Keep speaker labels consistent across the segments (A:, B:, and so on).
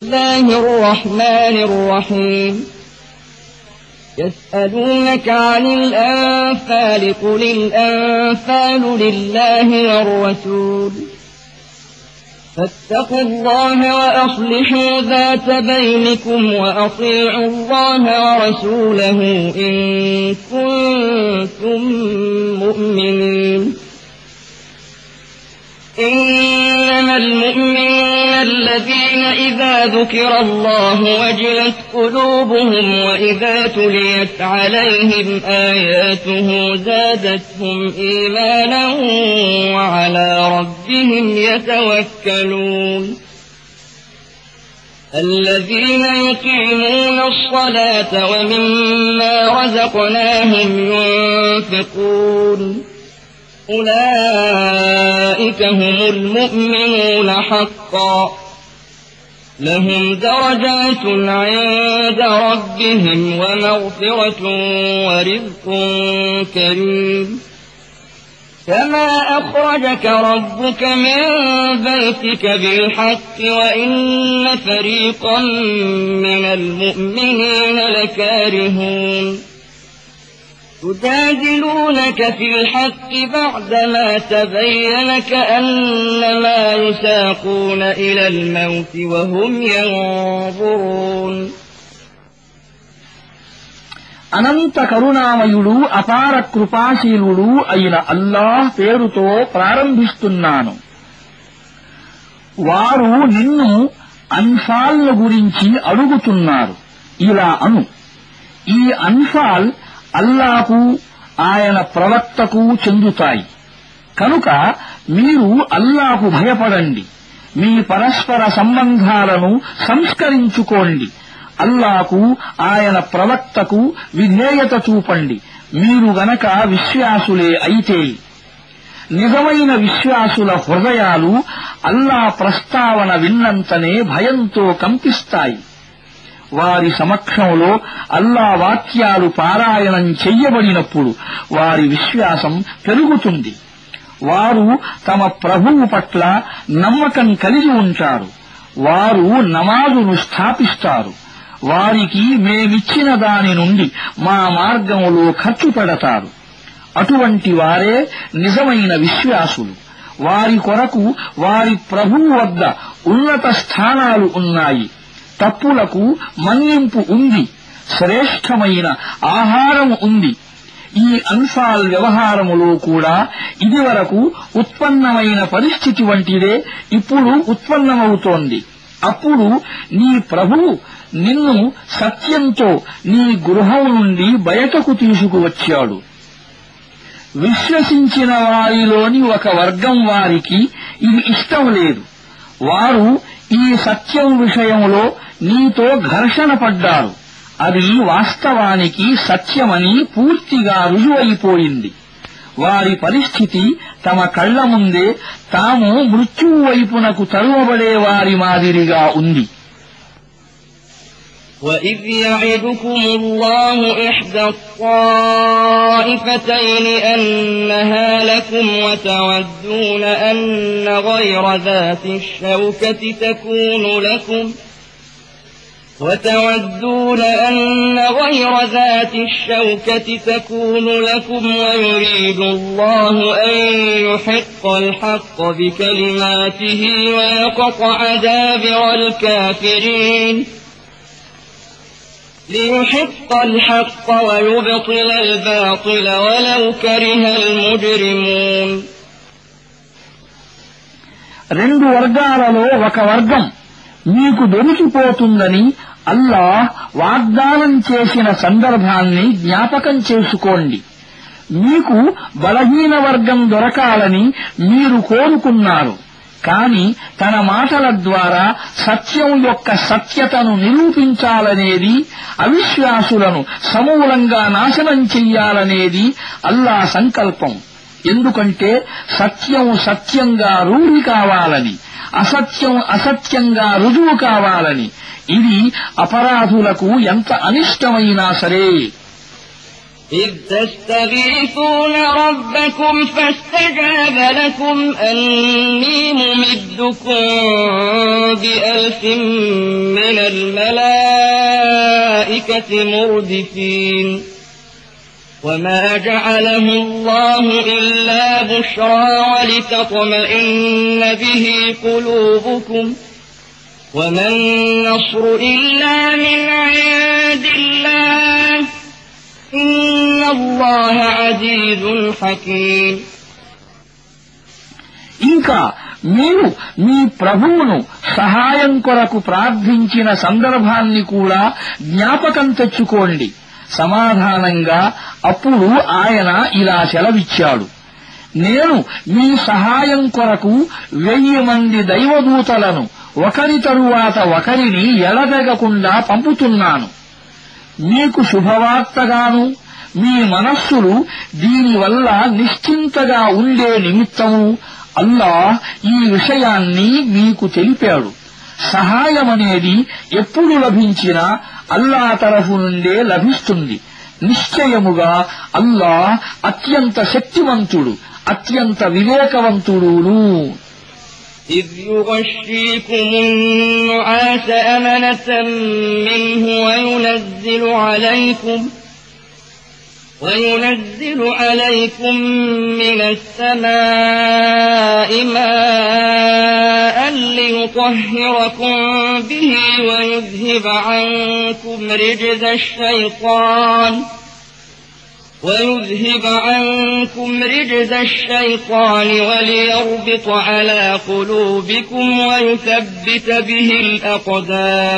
A: الله الرحمن الرحيم يسألونك عن الأنفال قل الأنفال لله والرسول فاتقوا الله وأصلحوا ذات بينكم وأطيعوا الله ورسوله إن كنتم مؤمنين إنما المؤمنون الذين إذا ذكر الله وجلت قلوبهم وإذا تليت عليهم آياته زادتهم إيمانا وعلى ربهم يتوكلون الذين يقيمون الصلاة ومما رزقناهم ينفقون أولئك هم المؤمنون حقا لهم درجات عند ربهم ومغفرة ورزق كريم كما أخرجك ربك من بيتك بالحق وإن فريقا من المؤمنين لكارهون يجادلونك في الحق بعدما تبين كأنما يساقون إلى الموت وهم ينظرون
B: అనంత కరుణామయుడు అపార కృపాశీలుడు అయిన అల్లాహ్ పేరుతో ప్రారంభిస్తున్నాను. వారు నిన్ను అన్ఫాల్ గురించి అడుగుతున్నారు. ఇలా అను, ఈ అన్ఫాల్ అల్లాహకు ఆయన ప్రవక్తకు చెందుతాయి. కనుక మీరు అల్లాహకు భయపడండి, మీ పరస్పర సంబంధాలను సంస్కరించుకోండి, అల్లాహకు ఆయన ప్రవక్తకు విధేయత చూపండి, మీరు గనక విశ్వాసులే అయితే. నిజమైన విశ్వాసుల హృదయాలు అల్లాహ్ ప్రస్తావన విన్నంతనే భయంతో కంపిస్తాయి. వారి సమక్షంలో అల్లాహ్ వాక్యాలు పారాయణం చెయ్యబడినప్పుడు వారి విశ్వాసం పెరుగుతుంది. వారు తమ ప్రభువు పట్ల నమ్మకం కలిగి ఉంటారు. వారు నమాజును స్థాపిస్తారు. వారికి మేమిచ్చిన దాని నుండి మా మార్గంలో ఖర్చు పెడతారు. అటువంటి వారే నిజమైన విశ్వాసులు. వారి కొరకు వారి ప్రభువు వద్ద ఉన్నత స్థానాలు ఉన్నాయి. తప్పులకు మన్నింపు ఉంది, శ్రేష్టమైన ఆహారం ఉంది. ఈ అన్ఫాల్ వ్యవహారములో కూడా ఇదివరకు ఉత్పన్నమైన పరిస్థితి వంటిదే ఇప్పుడు ఉత్పన్నమవుతోంది. అప్పుడు నీ ప్రభువు నిన్ను సత్యంతో నీ గృహం నుండి బయటకు తీసుకువచ్చాడు. విశ్వసించిన వారిలోని ఒక వర్గం వారికి ఇది ఇష్టం లేదు. వారు ఈ సత్యం విషయంలో నీతో ఘర్షణ పడ్డారు. అది వాస్తవానికి సత్యమని పూర్తిగా రుజువైపోయింది. వారి పరిస్థితి తమ కళ్ల ముందే తాము మృత్యువు వైపునకు తరువబడే వారి మాదిరిగా ఉంది.
A: وَإِذْ يَعِدُكُمُ اللَّهُ إِحْدَى الطَّائِفَتَيْنِ أَنَّهَا لَكُمْ وَتَوَدُّونَ أَنَّ غَيْرَ ذَاتِ الشَّوْكَةِ تَكُونُ لَكُمْ وَيُرِيدُ اللَّهُ أَن يُحِقَّ الْحَقَّ بِكَلِمَاتِهِ وَيَقْطَعَ دَابِرَ الْكَافِرِينَ ليحق الحق ويبطل الباطل ولو كره المجرمون.
B: రెండు వర్గాలలో ఒక వర్గం మీకు దొరికిపోతుందని అల్లాహ్ వాగ్దానం చేసిన సందర్భాన్ని జ్ఞాపకం చేసుకోండి. మీకు బలహీన వర్గం దొరకాలని మీరు కోరుకున్నారు. కాని తన మాటల ద్వారా సత్యం యొక్క సత్యతను నిరూపించాలనేది, అవిశ్వాసులను సమూలంగా నాశనం చెయ్యాలనేది అల్లాహ్ సంకల్పం. ఎందుకంటే సత్యం సత్యంగా రూఢి కావాలని, అసత్యం అసత్యంగా రుజువు కావాలని. ఇది అపరాధులకు ఎంత అనిష్టమైనా సరే.
A: إذ تستغيثون ربكم فاستجاب لكم أني ممدكم ب1000 من الملائكة مردفين وما جعله الله إلا بشرى ولتطمئن به قلوبكم وما النصر إلا من عند الله إن الله عزيز حكيم.
B: ఇంకా మీరు మీ ప్రభువును సహాయం కొరకు ప్రార్థించిన సందర్భాన్ని కూడా జ్ఞాపకం తెచ్చుకోండి. సమాధానంగా అప్పుడు ఆయన ఇలా సెలవిచ్చాడు, నేను మీ సహాయం కొరకు 1000 మంది దైవదూతలను ఒకరి తరువాత ఒకరిని ఎడతెగకుండా పంపుతున్నాను. మీకు శుభవార్తగాను మీ మనస్సులు దీనివల్ల నిశ్చింతగా ఉండే నిమిత్తము అల్లాహ్ ఈ విషయాన్ని మీకు తెలిపాడు. సహాయమనేది ఎప్పుడు లభించినా అల్లాహ్ తరఫు నుండే లభిస్తుంది. నిశ్చయముగా అల్లాహ్ అత్యంత శక్తివంతుడు, అత్యంత వివేకవంతుడును.
A: إذ يغشيكم النعاس أمنة منه وينزل عليكم من السماء ماء ليطهركم به ويذهب عنكم رجز الشيطان وليربط على قلوبكم ويثبت به الأقدام.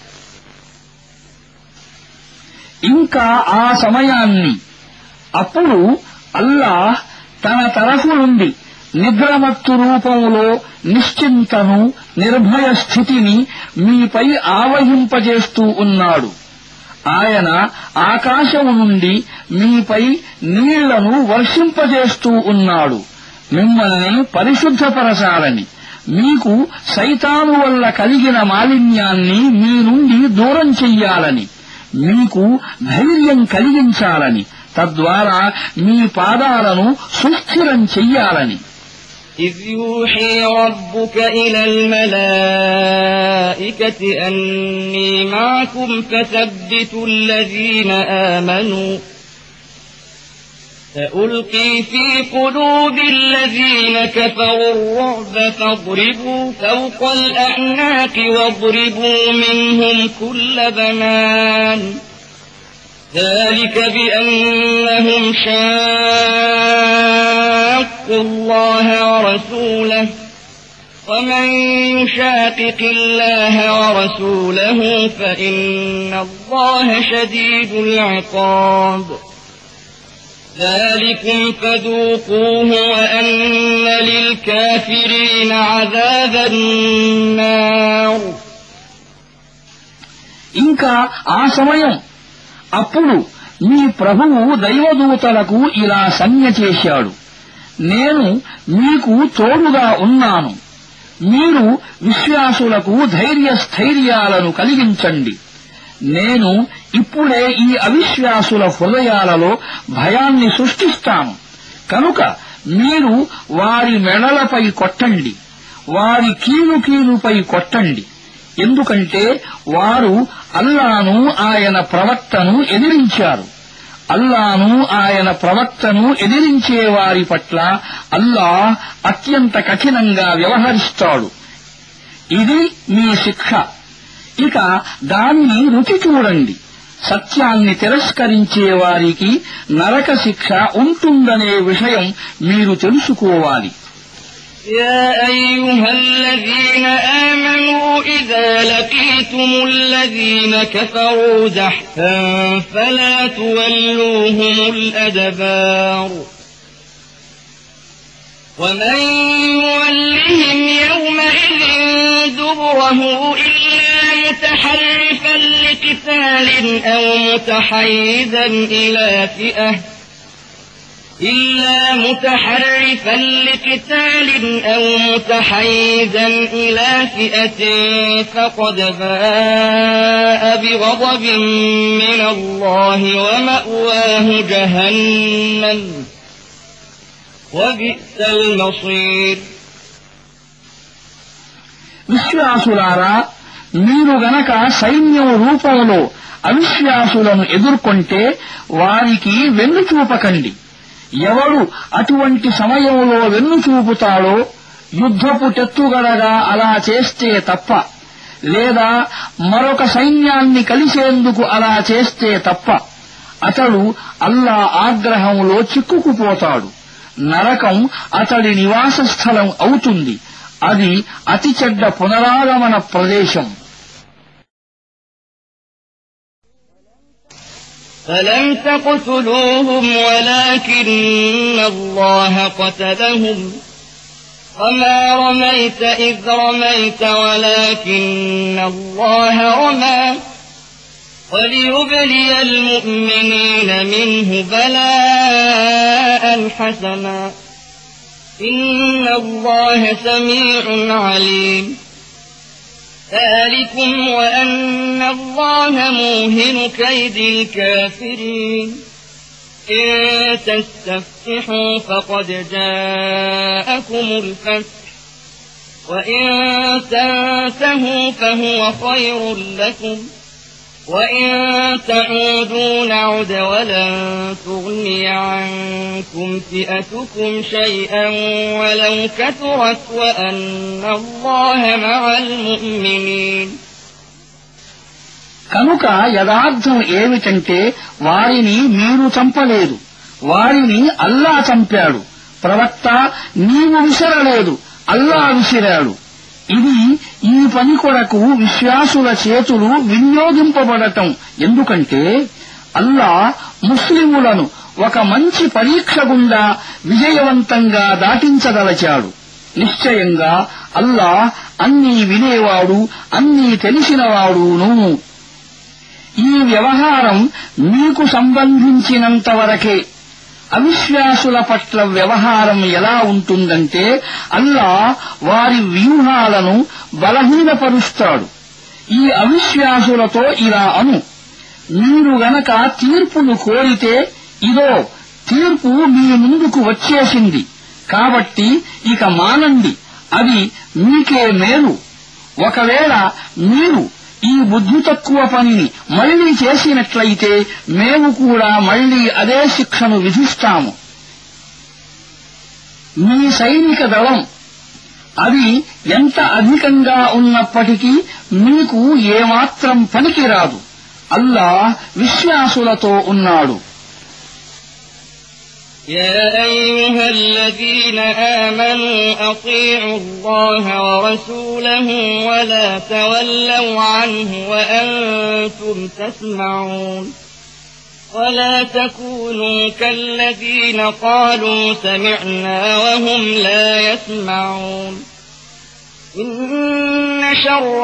B: ఇంకా ఆ సమయాన్ని అప్పుడు అల్లాహ్ తన తరఫు నుండి నిద్రమత్తు రూపంలో నిశ్చింతను, నిర్భయ స్థితిని మీపై ఆవహింపజేస్తూ ఉన్నాడు. ఆయన ఆకాశం నుండి మీపై నీళ్లను వర్షింపజేస్తూ ఉన్నాడు, మిమ్మల్ని పరిశుద్ధపరచాలని, మీకు సైతాను వల్ల కలిగిన మాలిన్యాన్ని మీ నుండి దూరం చెయ్యాలని, మీకు ధైర్యం కలిగించాలని, తద్వారా మీ పాదాలను సుస్థిరం చెయ్యాలని.
A: إذ يوحي ربك إلى الملائكة أني معكم فثبتوا الذين آمنوا سألقي في قلوب الذين كفروا الرعب فاضربوا فوق الأعناق واضربوا منهم كل بنان ذلك بأنهم شاقوا الله ورسوله ومن يشاقق الله ورسوله فإن الله شديد العقاب ذلكم فذوقوه وأن للكافرين عذاب النار.
B: ఇంకా ఆ సమయం అప్పుడు మీ ప్రభువు దైవదూతలకు ఇలా సంజ్ఞ చేశాడు, నేను మీకు తోడుగా ఉన్నాను. మీరు విశ్వాసులకు ధైర్యస్థైర్యాలను కలిగించండి. నేను ఇప్పుడే ఈ అవిశ్వాసుల హృదయాలలో భయాన్ని సృష్టిస్తాను. కనుక మీరు వారి మెడలపై కొట్టండి, వారి కీలుపై కొట్టండి. ఎందుకంటే వారు అల్లాను ఆయన ప్రవక్తను ఎదిరించారు. అల్లాను ఆయన ప్రవక్తను ఎదిరించే వారి పట్ల అల్లాహ్ అత్యంత కఠినంగా వ్యవహరిస్తాడు. ఇది మీ శిక్ష. ఇక దాన్ని రుచి చూడండి. సత్యాన్ని తిరస్కరించే వారికి నరక శిక్ష ఉంటుందనే విషయం మీరు తెలుసుకోవాలి.
A: يا أيها الذين آمنوا إذا لقيتم الذين كفروا زحفا فلا تولوهم الأدبار ومن يولهم يومئذ دبره إلا متحرفا لقتال أو متحيزا إلى فئة إلا متحرفا لقتال أو متحيزا إلى فئة فقد باء بغضب من الله ومأواه جهنم وبئس المصير.
B: విశ్వాసులారా, మీరు గనక సైన్యం రూపంలో అవిశ్వాసులను ఎదుర్కొంటే వారికి వెన్ను చూపకండి. ఎవడు అటువంటి సమయంలో వెన్ను చూపుతాడో యుద్ధపు తెత్తుగడగా అలా చేస్తే తప్ప, లేదా మరొక సైన్యాన్ని కలిసేందుకు అలా చేస్తే తప్ప అతడు అల్లా ఆగ్రహంలో చిక్కుకుపోతాడు. నరకం అతడి నివాస స్థలం అవుతుంది. అది అతి చెడ్డ పునరాగమన ప్రదేశం.
A: فلم تقتلوهم ولكن الله قتلهم وما رميت إذ رميت ولكن الله رمى وليبلي المؤمنين منه بلاء حسنا إن الله سميع عليم. ذلكم وأن الله موهن كيد الكافرين. إن تستفتحوا فقد جاءكم الفتح وإن تنتهوا فهو خير لكم وإن تعودوا نعد ولن تغني عنكم فئتكم شيئا ولو كثرت وأن الله مع المؤمنين.
B: కనుక యథార్థం ఏమిటంటే వారిని మీరు చంపలేదు, వారిని అల్లా చంపాడు. ప్రవక్త, నీవు విసరలేదు, అల్లా విసిరాడు. ఇది ఈ పని కొరకు విశ్వాసుల చేతులు వినియోగింపబడటం. ఎందుకంటే అల్లా ముస్లిములను ఒక మంచి పరీక్ష గుండా విజయవంతంగా దాటించదలచాడు. నిశ్చయంగా అల్లా అన్నీ వినేవాడు, అన్నీ తెలిసినవాడును. ఈ వ్యవహారం మీకు సంబంధించినంత వరకే. అవిశ్వాసుల పట్ల వ్యవహారం ఎలా ఉంటుందంటే అల్లా వారి వ్యూహాలను బలహీనపరుస్తాడు. ఈ అవిశ్వాసులతో ఇలా అను, మీరు గనక తీర్పును కోరితే ఇదో తీర్పు మీ ముందుకు వచ్చేసింది, కాబట్టి ఇక మానండి, అది మీకే మేలు. ఒకవేళ మీరు ఈ బుద్ధి తక్కువ పనిని మళ్లీ చేసినట్లయితే మేము కూడా మళ్లీ అదే శిక్షను విధిస్తాము. మీ సైనిక దళం అది ఎంత అధికంగా ఉన్నప్పటికీ మీకు ఏమాత్రం పనికిరాదు. అల్లా విశ్వాసులతో ఉన్నాడు.
A: يا أيها الذين آمنوا أطيعوا الله ورسوله ولا تولوا عنه وأنتم تسمعون ولا تكونوا كالذين قالوا سمعنا وهم لا يسمعون إن شر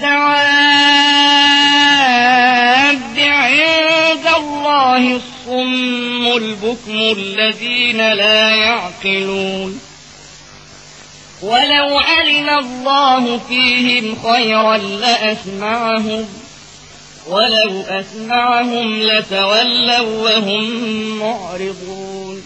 A: الدواب عند الله الصم البكم الذين لا يعقلون ولو علم الله فيهم خيرا لأسمعهم ولو أسمعهم لتولوا وهم معرضون.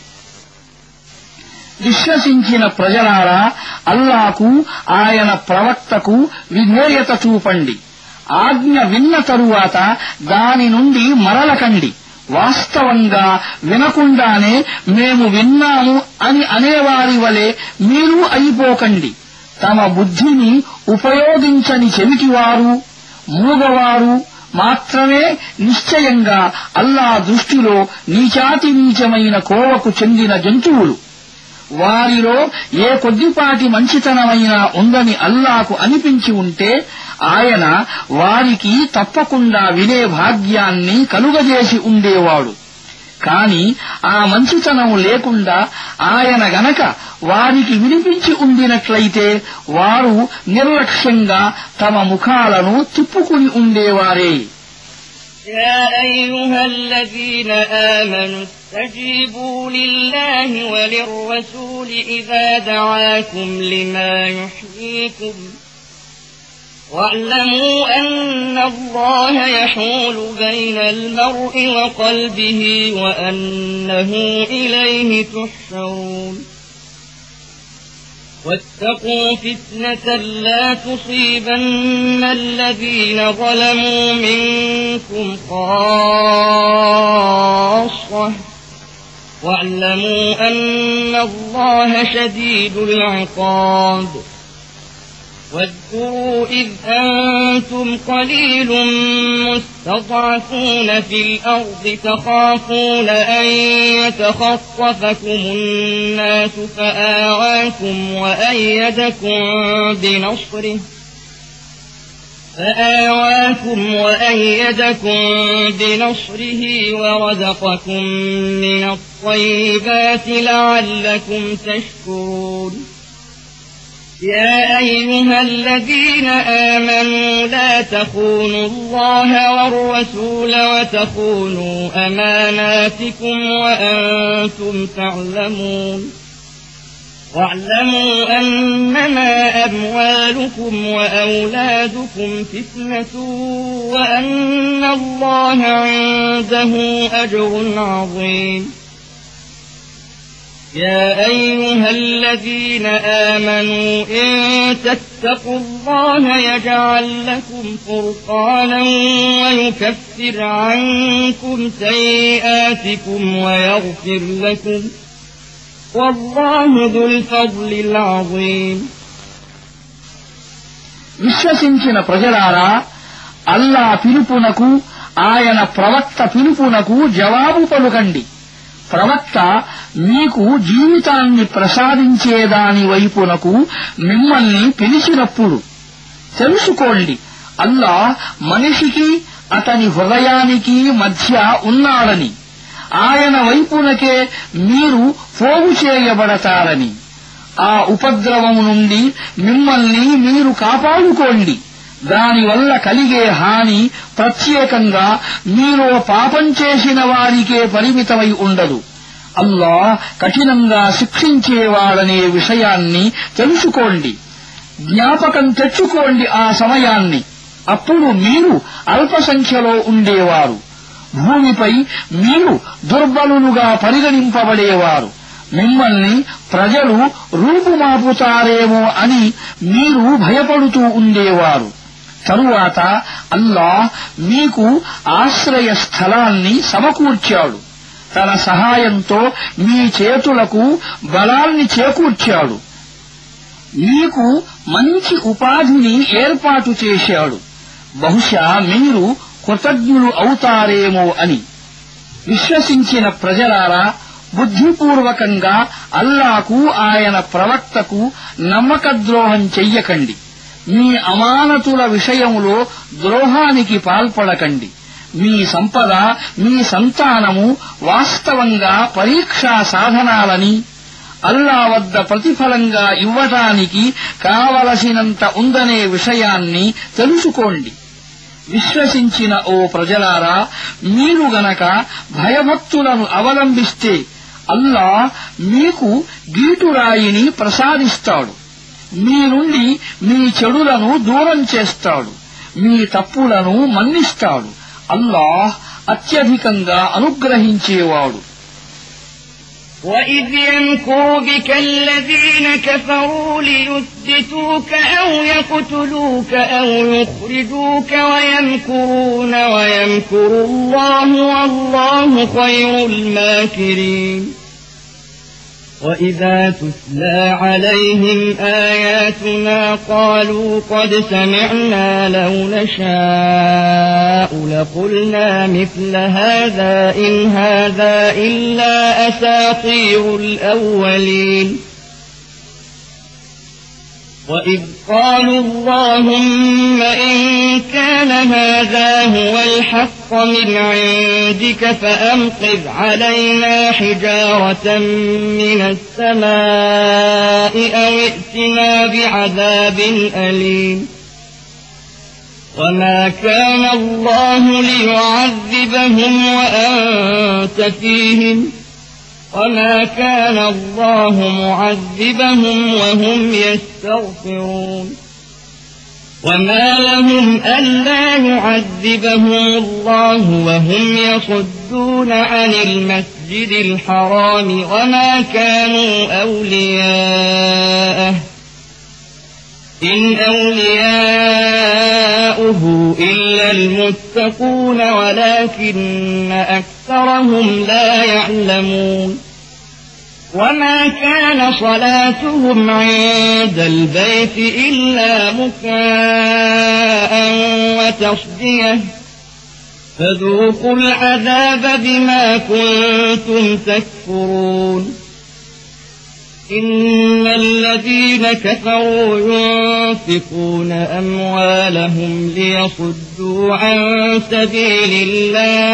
B: విశ్వసించిన ప్రజలారా, అల్లాకు ఆయన ప్రవక్తకు విధేయత చూపండి. ఆజ్ఞ విన్న తరువాత దాని నుండి మరలకండి. వాస్తవంగా వినకుండానే మేము విన్నాము అని అనేవారి వలె మీరు అయిపోకండి. తమ బుద్ధిని ఉపయోగించని చెవిటివారు, మూగవారు మాత్రమే నిశ్చయంగా అల్లా దృష్టిలో నీచాతి నీచమైన కోవకు చెందిన జంతువులు. వారిలో ఏ కొద్దిపాటి మంచితనమైనా ఉందని అల్లాకు అనిపించి ఉంటే ఆయన వారికి తప్పకుండా వినే భాగ్యాన్ని కలుగజేసి ఉండేవాడు. కాని ఆ మంచితనం లేకుండా ఆయన గనక వారికి వినిపించి ఉండినట్లయితే వారు నిర్లక్ష్యంగా తమ ముఖాలను తిప్పుకుని ఉండేవారే.
A: يا أيها الذين آمنوا استجيبوا لله وللرسول إذا دعاكم لما يحييكم واعلموا أن الله يحول بين المرء وقلبه وأنه إليه تحشرون واتقوا فتنة لا تصيبن الذين ظلموا منكم خاصة واعلموا أن الله شديد العقاب واذكروا إذ أنتم قليل مستضعفون في الأرض تخافون أن يتخطفكم الناس فآواكم وأيدكم بنصره ورزقكم من الطيبات لعلكم تشكرون يا أيها الذين آمنوا لا تخونوا الله والرسول وتخونوا أماناتكم وأنتم تعلمون واعلموا أنما أموالكم وأولادكم فتنة وأن الله عنده أجر عظيم يا أيها الذين آمنوا إن تتقوا الله يجعل لكم فرقانا ويكفر عنكم سيئاتكم ويغفر لكم والله ذو الفضل العظيم
B: విశ్వసించిన ప్రజలారా అల్లా పిలుపునకు ఆయన ప్రవక్త పిలుపునకు జవాబు పలుకండి ప్రవక్త మీకు జీవితాన్ని ప్రసాదించేదాని వైపునకు మిమ్మల్ని పిలిచినప్పుడు తెలుసుకోండి అల్లా మనిషికి అతని హృదయానికి మధ్య ఉన్నాడని ఆయన వైపునకే మీరు పోగు చేయబడతారని ఆ ఉపద్రవము నుండి మిమ్మల్ని మీరు కాపాడుకోండి దానివల్ల కలిగే హాని ప్రత్యేకంగా మీలో పాపం చేసిన వారికే పరిమితమై ఉండదు అల్లాహ్ కఠినంగా శిక్షించేవాడనే విషయాన్ని తెలుసుకోండి జ్ఞాపకం తెచ్చుకోండి ఆ సమయాన్ని అప్పుడు మీరు అల్పసంఖ్యలో ఉండేవారు భూమిపై మీరు దుర్బలులుగా పరిగణింపబడేవారు మిమ్మల్ని ప్రజలు రూపుమాపుతారేమో అని మీరు భయపడుతూ ఉండేవారు తరువాత అల్లాహ్ మీకు ఆశ్రయ స్థలాన్ని సమకూర్చాడు తన సహాయంతో మీ చేతులకు బలాన్ని చేకూర్చాడు మీకు మంచి ఉపాధిని ఏర్పాటు చేశాడు బహుశా మీరు కృతజ్ఞులు అవుతారేమో అని విశ్వసించిన ప్రజలారా బుద్ధిపూర్వకంగా అల్లాకు ఆయన ప్రవక్తకు నమ్మకద్రోహం చెయ్యకండి మీ అమానతుల విషయంలో ద్రోహానికి పాల్పడకండి మీ సంపద మీ సంతానము వాస్తవంగా పరీక్షా సాధనాలని అల్లా వద్ద ప్రతిఫలంగా ఇవ్వటానికి కావలసినంత ఉందనే విషయాన్ని తెలుసుకోండి విశ్వసించిన ఓ ప్రజలారా మీరు గనక భయభక్తులను అవలంబిస్తే అల్లాహ్ మీకు గీటురాయిని ప్రసాదిస్తాడు మీ నుండి మీ చెడులను దూరం చేస్తాడు మీ తప్పులను మన్నిస్తాడు అల్లాహ్ అత్యధికంగా అనుగ్రహించేవాడు
A: وَإِذْ يَمْكُرُ بِكَ الَّذِينَ كَفَرُوا لِيُثْبِتُوكَ أَوْ يَقْتُلُوكَ أَوْ يُخْرِجُوكَ وَيَمْكُرُونَ وَيَمْكُرُ اللَّهُ وَاللَّهُ خَيْرُ الْمَاكِرِينَ وَإِذَا تُتْلَى عَلَيْهِمْ آيَاتُنَا قَالُوا قَدْ سَمِعْنَا لَوْ نَشَاءُ لَقُلْنَا مِثْلَ هَذَا إِنْ هَذَا إِلَّا أَسَاطِيرُ الْأَوَّلِينَ وَإِذْ قَالُوا اللَّهُمَّ إِن كَانَ هَذَا هُوَ الْحَقَّ مِنْ عِندِكَ فَأَمْطِرْ عَلَيْنَا حِجَارَةً مِّنَ السَّمَاءِ أَوْ ائْتِنَا بِعَذَابٍ أَلِيمٍ وما كان الله ليعذبهم وأنت فيهم وما كان الله معذبهم وهم يستغفرون وما لهم ألا يعذبهم الله وهم يصدون عن المسجد الحرام وما كانوا أولياءه إن أولياؤه إلا المتقون ولكن أكثرهم لا يعلمون وما كان صلاتهم عند البيت إلا مكاء وتصدية فذوقوا العذاب بما كنتم تكفرون إن الذين كفروا ينفقون أموالهم ليصدوا عن سبيل الله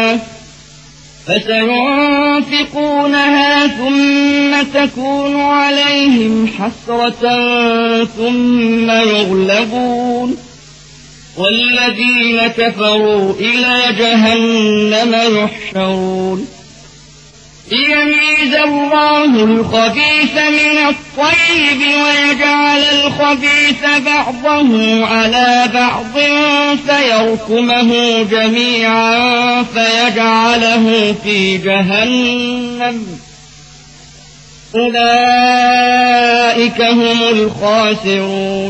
A: فسينفقونها ثم تكون عليهم حسرة ثم يغلبون والذين كفروا إلى جهنم يحشرون ليميز الله الخبيث من الطيب ويجعل الخبيث بعضه على بعض فيركمه جميعا فيجعله في جهنم أولئك هم الخاسرون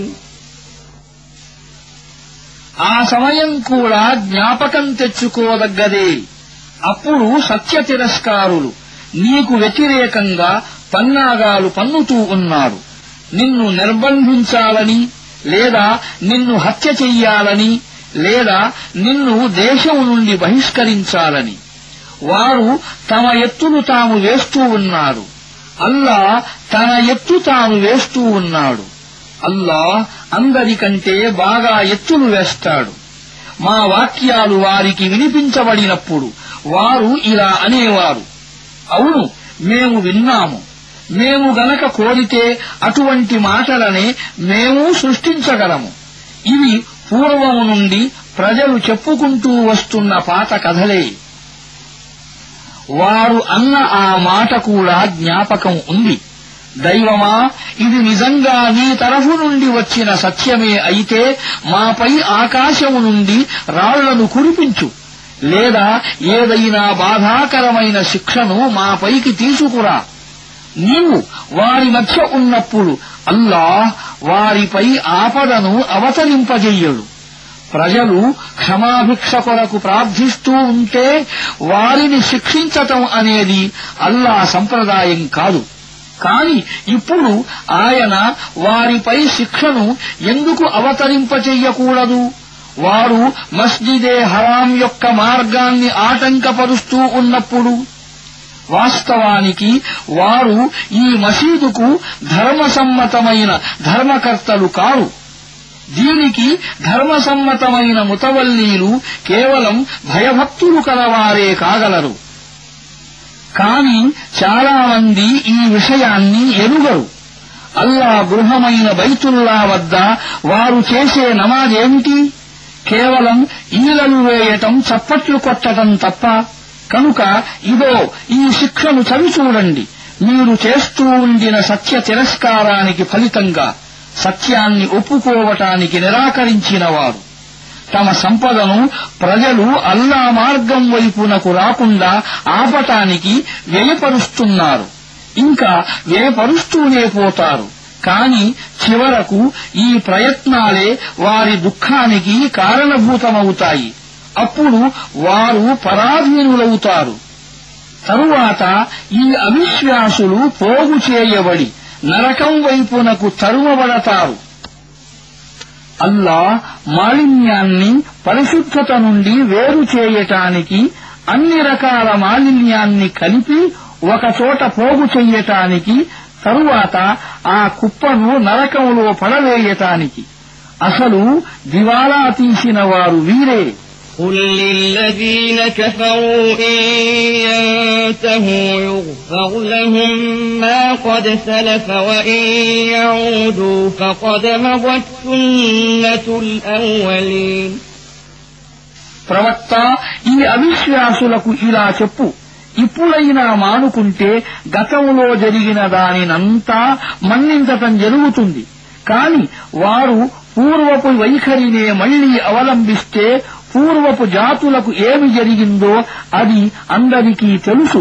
B: ఆ సమయం కూడా జ్ఞాపకం తెచ్చుకోదగ్గదే. అప్పుడు సత్య తిరస్కారులు నీకు వ్యతిరేకంగా పన్నాగాలు పన్నుతూ ఉన్నారు. నిన్ను నిర్బంధించాలని లేదా నిన్ను హత్య చెయ్యాలని లేదా నిన్ను దేశం నుండి బహిష్కరించాలని వారు తమ ఎత్తును తాము వేస్తూ ఉన్నారు. అల్లాహ్ తన ఎత్తు తాను వేస్తూ ఉన్నాడు. అల్లాహ్ అందరికంటే బాగా ఎత్తులు వేస్తాడు. మా వాక్యాలు వారికి వినిపించబడినప్పుడు వారు ఇలా అనేవారు, అవును మేము విన్నాము, మేము గనక కోరితే అటువంటి మాటలనే మేము సృష్టించగలము. ఇవి పూర్వము నుండి ప్రజలు చెప్పుకుంటూ వస్తున్న పాత కథలే. వారు అన్న ఆ మాట కూడా జ్ఞాపకం ఉంది. దైవమా, ఇది నిజంగా నీ తరఫు నుండి వచ్చిన సత్యమే అయితే మాపై ఆకాశము నుండి రాళ్లను కురిపించు, లేదా ఏదైనా బాధాకరమైన శిక్షను మాపైకి తీసుకురా. నీవు వారి మధ్య ఉన్నప్పుడు అల్లాహ్ వారిపై ఆపదను అవతరింపజెయ్యడు. ప్రజలు క్షమాభిక్ష కొరకు ప్రార్థిస్తూ ఉంటే వారిని శిక్షించటం అనేది అల్లాహ్ సంప్రదాయం కాదు. కాని ఇప్పుడు ఆయన వారిపై శిక్షను ఎందుకు అవతరింపచెయ్యకూడదు? వారు మస్జిదే హరాం యొక్క మార్గాన్ని ఆటంకపరుస్తూ ఉన్నప్పుడు. వాస్తవానికి వారు ఈ మసీదుకు ధర్మసమ్మతమైన ధర్మకర్తలు కారు. దీనికి ధర్మసమ్మతమైన ముతవల్లీలు కేవలం భయభక్తులు కలవారే కాగలరు. కాని చాలా మంది ఈ విషయాన్ని ఎరుగరు. అల్లాహ్ గృహమైన బైతుల్లా వద్ద వారు చేసే నమాజేమిటి? కేవలం ఈలలు వేయటం, చప్పట్లు కొట్టడం తప్ప. కనుక ఇదో ఈ శిక్షను చవిచూడండి. మీరు చేస్తూ ఉండిన సత్య తిరస్కారానికి ఫలితంగా సత్యాన్ని ఒప్పుకోవటానికి నిరాకరించిన వారు తమ సంపదను ప్రజలు అల్లా మార్గం వైపునకు రాకుండా ఆపటానికి వ్యయపరుస్తున్నారు. ఇంకా వ్యయపరుస్తూనే పోతారు. కాని చివరకు ఈ ప్రయత్నాలే వారి దుఃఖానికి కారణభూతమవుతాయి. అప్పుడు వారు పరాధీనులవుతారు. తరువాత ఈ అవిశ్వాసులు పోగు చేయబడి నరకం వైపునకు తరుమబడతారు. అల్లాహ్ మాలిన్యాన్ని పరిశుద్ధత నుండి వేరు చేయటానికి అన్ని రకాల మాలిన్యాన్ని కలిపి ఒకచోట పోగు చెయ్యటానికి, తరువాత ఆ కుప్పను నరకంలో పడవేయటానికి అసలు దివాలా తీసిన వారు వీరే.
A: قل للذين كفروا إن ينتهوا يغفر لهم ما قد سلف وإن يعودوا فقد مضت سنة الأولين
B: ప్రవక్త, ఈ అవిశ్వాసులకు ఇలా చెప్పు, ఇప్పుడైనా మానుకుంటే గతంలో జరిగిన దానినంతా మన్నించటం జరుగుతుంది. కాని వారు పూర్వపు వైఖరినే మళ్లీ అవలంబిస్తే పూర్వపు జాతులకు ఏమి జరిగిందో అది అందరికీ తెలుసు.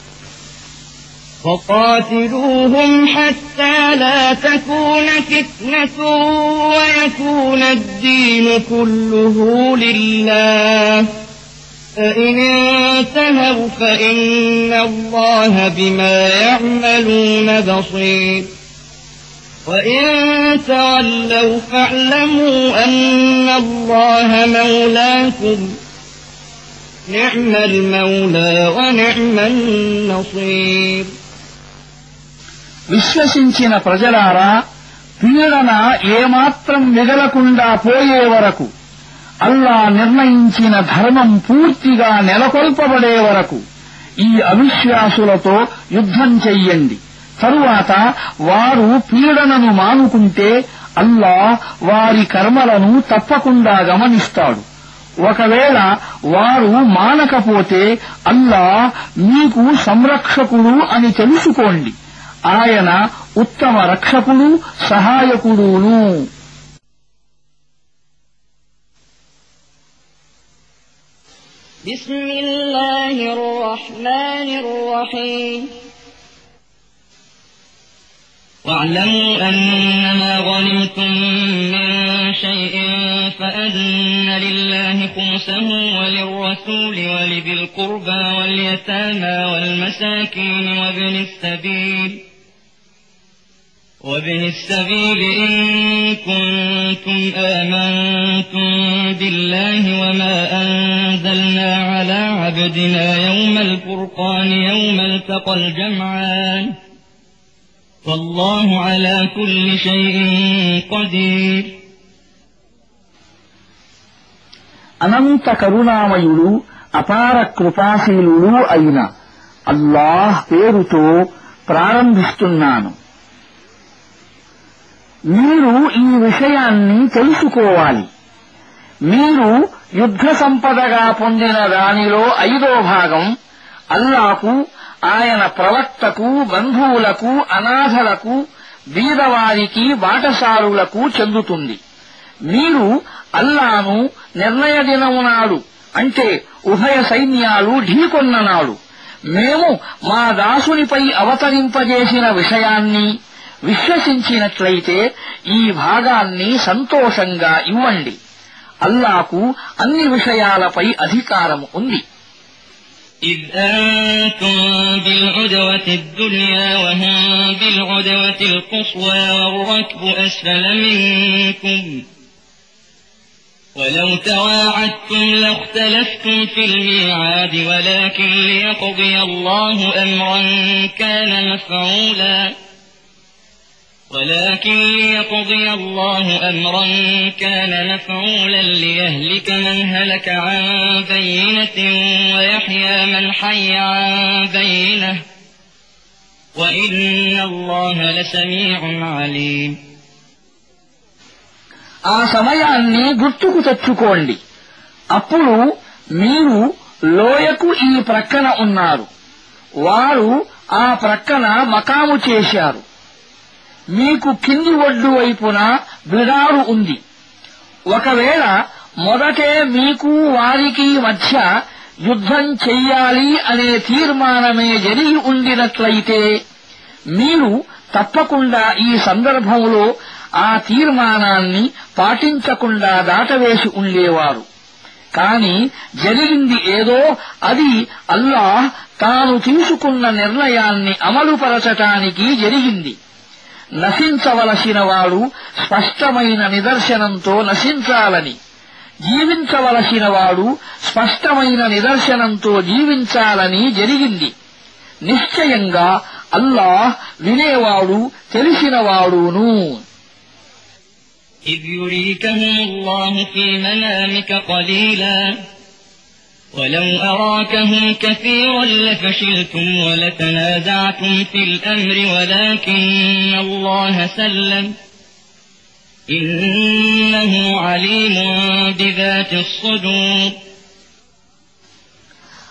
A: وقاتلوهم حتى لا تكون فتنة ويكون الدين كله لله فإن انتهوا فإن الله بما يعملون بصير وإن تولوا فاعلموا أن الله مولاكم نعم المولى ونعم النصير.
B: విశ్వసించిన ప్రజలారా, పీడన ఏమాత్రం మిగలకుండా పోయే వరకు, అల్లా నిర్ణయించిన ధర్మం పూర్తిగా నెలకొల్పబడే వరకు ఈ అవిశ్వాసులతో యుద్ధం చెయ్యండి. తరువాత వారు పీడనను మానుకుంటే అల్లా వారి కర్మలను తప్పకుండా గమనిస్తాడు. ఒకవేళ వారు మానకపోతే అల్లా మీకు సంరక్షకుడు అని తెలుసుకోండి. ఆయన ఉత్తమ రక్షకుడు, సహాయకుడును.
A: بسم الله الرحمن الرحيم واعلموا أنما غنمتم من شيء فأن لله خمسه وللرسول ولذي القربى واليتامى والمساكين وابن السبيل إن كنتم آمنتم بالله وما أنزلنا على عبدنا يوم الفرقان يوم التقى الجمعان والله على كل شيء قدير.
B: అనంత కరుణామయుడు, అపార కృపాశీలుడు అయిన అల్లాహ్ పేరుతో ప్రారంభిస్తున్నాను. మీరు ఈ విషయాన్ని తెలుసుకోవాలి. మీరు యుద్ధ సంపదగా పొందిన దానిలో 5వ భాగం అల్లాకు, ఆయన ప్రవక్తకు, బంధువులకు, అనాథలకు, బీదవారికి, బాటసారులకు చెందుతుంది. మీరు అల్లాను నిర్ణయ దినము నాడు, అంటే ఉభయ సైన్యాలు ఢీకొన్న నాడు, మేము మా దాసునిపై అవతరింపజేసిన విషయాన్ని విశ్వసించినట్లయితే ఈ భాగాన్ని సంతోషంగా ఇవ్వండి. అల్లాకు అన్ని విషయాలపై అధికారం ఉంది.
A: إذ أنتم بالعدوة الدنيا وهم بالعدوة القصوى والركب أسفل منكم ولو تواعدتم لاختلفتم في الميعاد ولكن ليقضي الله أمرا كان مفعولا ليهلك من هلك عن بينة ويحيى من حي عن بينة وإن الله لسميع عليم.
B: ఆ సమయాన్ని గుర్తుకు తెచ్చుకోండి. అప్పుడు మీరు లోయకు ఈ ప్రక్కన ఉన్నారు, వారు ఆ ప్రక్కన మకాము చేశారు. మీకు కింది ఒడ్డు వైపున బిడారు ఉంది. ఒకవేళ మొదటే మీకు వారికి మధ్య యుద్ధం చెయ్యాలి అనే తీర్మానమే జరిగి ఉండినట్లయితే మీరు తప్పకుండా ఈ సందర్భంలో ఆ తీర్మానాన్ని పాటించకుండా దాటవేసి ఉండేవారు. కాని జరిగింది ఏదో అది అల్లాహ్ తాను తీసుకున్న నిర్ణయాన్ని అమలుపరచటానికి జరిగింది. నశించవలసిన వాడు స్పష్టమైన నిదర్శనంతో నశించాలని, జీవించవలసిన వాడు స్పష్టమైన నిదర్శనంతో జీవించాలని జరిగింది. నిశ్చయంగా అల్లాహ్ వినేవాడు, తెలిసినవాడును.
A: إذ يريكهم الله في منامك قليلا ولو أراكهم كثيرا لفشلتم ولتنازعتم في الأمر ولكن الله سلم إنه عليم بذات الصدور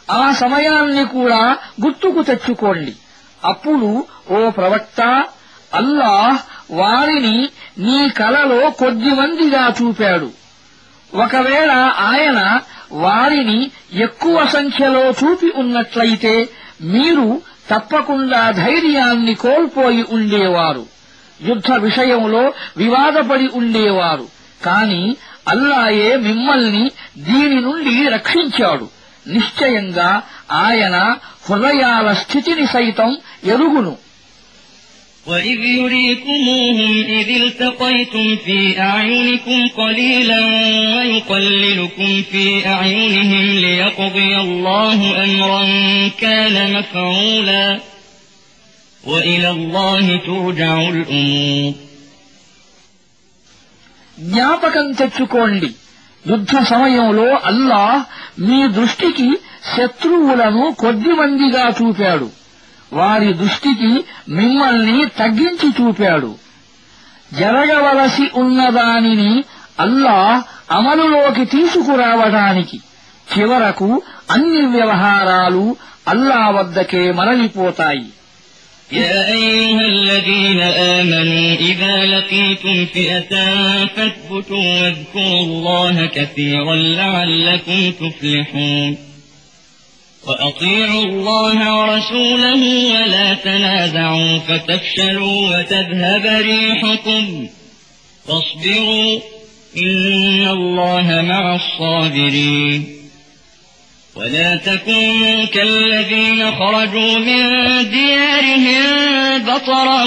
B: ఆ సమయాన్ని కూడా గుర్తుకు తెచ్చుకోండి. అప్పుడు ఓ ప్రవక్త, అల్లాహ్ వారిని నీ కలలో కొద్దిమందిగా చూపాడు. ఒకవేళ ఆయన వారిని ఎక్కువ సంఖ్యలో చూపి ఉన్నట్లయితే మీరు తప్పకుండా ధైర్యాన్ని కోల్పోయి ఉండేవారు, యుద్ధ విషయంలో వివాదపడి ఉండేవారు. కాని అల్లాయే మిమ్మల్ని దీని నుండి రక్షించాడు. నిశ్చయంగా ఆయన హృదయాల స్థితిని సైతం ఎరుగును.
A: وَإِذْ يُرِيكُمُوهُمْ إِذِ الْتَقَيْتُمْ فِي أَعْيُنِكُمْ قَلِيلًا وَيُقَلِّلُكُمْ فِي أَعْيُنِهِمْ لِيَقْضِيَ اللَّهُ أَمْرًا كَانَ مَفْعُولًا وَإِلَى اللَّهِ تُرْجَعُ الْأُمُورُ.
B: జ్ఞాపకం తెచ్చుకోండి, యుద్ధ సమయంలో అల్లాహ్ మీ దృష్టికి శత్రువులను కొద్దిమందిగా చూపాడు, వారి దృష్టికి మిమ్మల్ని తగ్గించి చూపాడు. జరగవలసి ఉన్నదానిని అల్లాహ్ అమలులోకి తీసుకురావడానికి చివరకు అన్ని వ్యవహారాలు అల్లాహ్ వద్దకే మరలిపోతాయి.
A: يا أيها الذين آمنوا إذا لقيتم فئة فاثبتوا واذكروا الله كثيرا لعلكم تفلحون وأطيعوا الله ورسوله ولا تنازعوا فتفشلوا وتذهب ريحكم واصبروا إن الله مع الصابرين ولا تكونوا كالذين خرجوا من ديارهم بطرا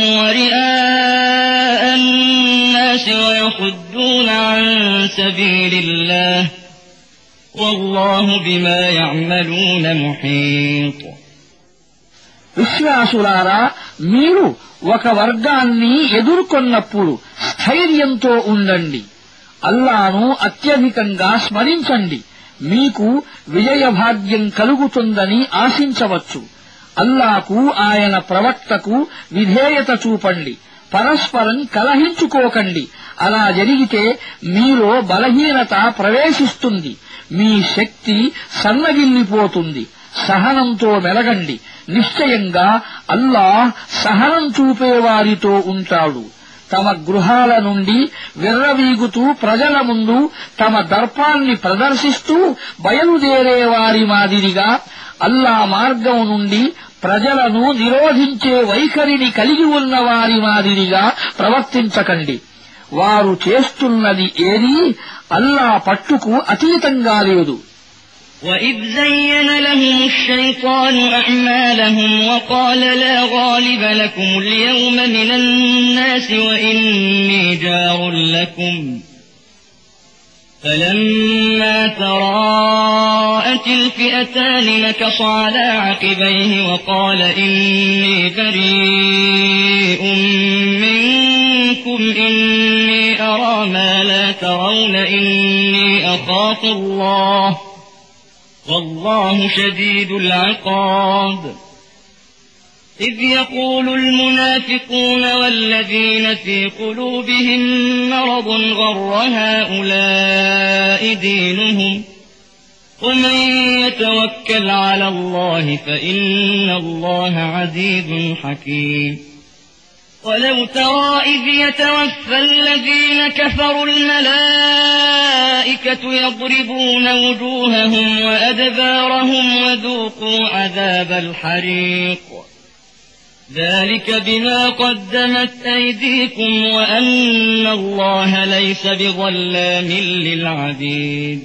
A: ورئاء الناس ويصدون عن سبيل الله والله بما يعملون محيط.
B: విశ్వాసులారా, మీరు ఒక వర్గాన్ని ఎదుర్కొన్నప్పుడు స్థైర్యంతో ఉండండి, అల్లాను అత్యధికంగా స్మరించండి, మీకు విజయభాగ్యం కలుగుతుందని ఆశించవచ్చు. అల్లాకు ఆయన ప్రవక్తకు విధేయత చూపండి, పరస్పరం కలహించుకోకండి. అలా జరిగితే మీలో బలహీనత ప్రవేశిస్తుంది, మీ శక్తి సన్నగిల్లిపోతుంది. సహనంతో మెలగండి, నిశ్చయంగా అల్లాహ్ సహనం చూపేవారితో ఉంటాడు. తమ గృహాల నుండి విర్రవీగుతూ ప్రజల ముందు తమ దర్పాన్ని ప్రదర్శిస్తూ బయలుదేరేవారి మాదిరిగా, అల్లా మార్గం నుండి ప్రజలను నిరోధించే వైఖరిని కలిగి ఉన్న వారి మాదిరిగా ప్రవర్తించకండి. వారు చేస్తున్నది ఏదీ అల్లా పట్టుకు అతీతంగా లేదు.
A: وَإِذْ زَيَّنَ لَهُمُ الشَّيْطَانُ أَعْمَالَهُمْ وَقَالَ لَا غَالِبَ لَكُمُ الْيَوْمَ مِنَ النَّاسِ وَإِنِّي جَارٌ لَكُمْ فَلَمَّا تَرَاءَتِ الْفِئَتَانِ نَكَصَ عَلَى عَقِبَيْهِ وَقَالَ إِنِّي بَرِيءٌ مِّنكُمْ إِنِّي أَرَىٰ مَا لَا تَرَوْنَ إِنِّي أَخَافُ اللَّهَ والله شديد العقاب. إذ يقول المنافقون والذين في قلوبهم مرض غر هؤلاء دينهم ومن يتوكل على الله فإن الله عزيز حكيم. ولو ترى إذ يتوفى الذين كفروا الملائكة يضربون وجوههم وأدبارهم وذوقوا عذاب الحريق ذلك بما قدمت أيديكم وأن الله ليس بظلام للعبيد.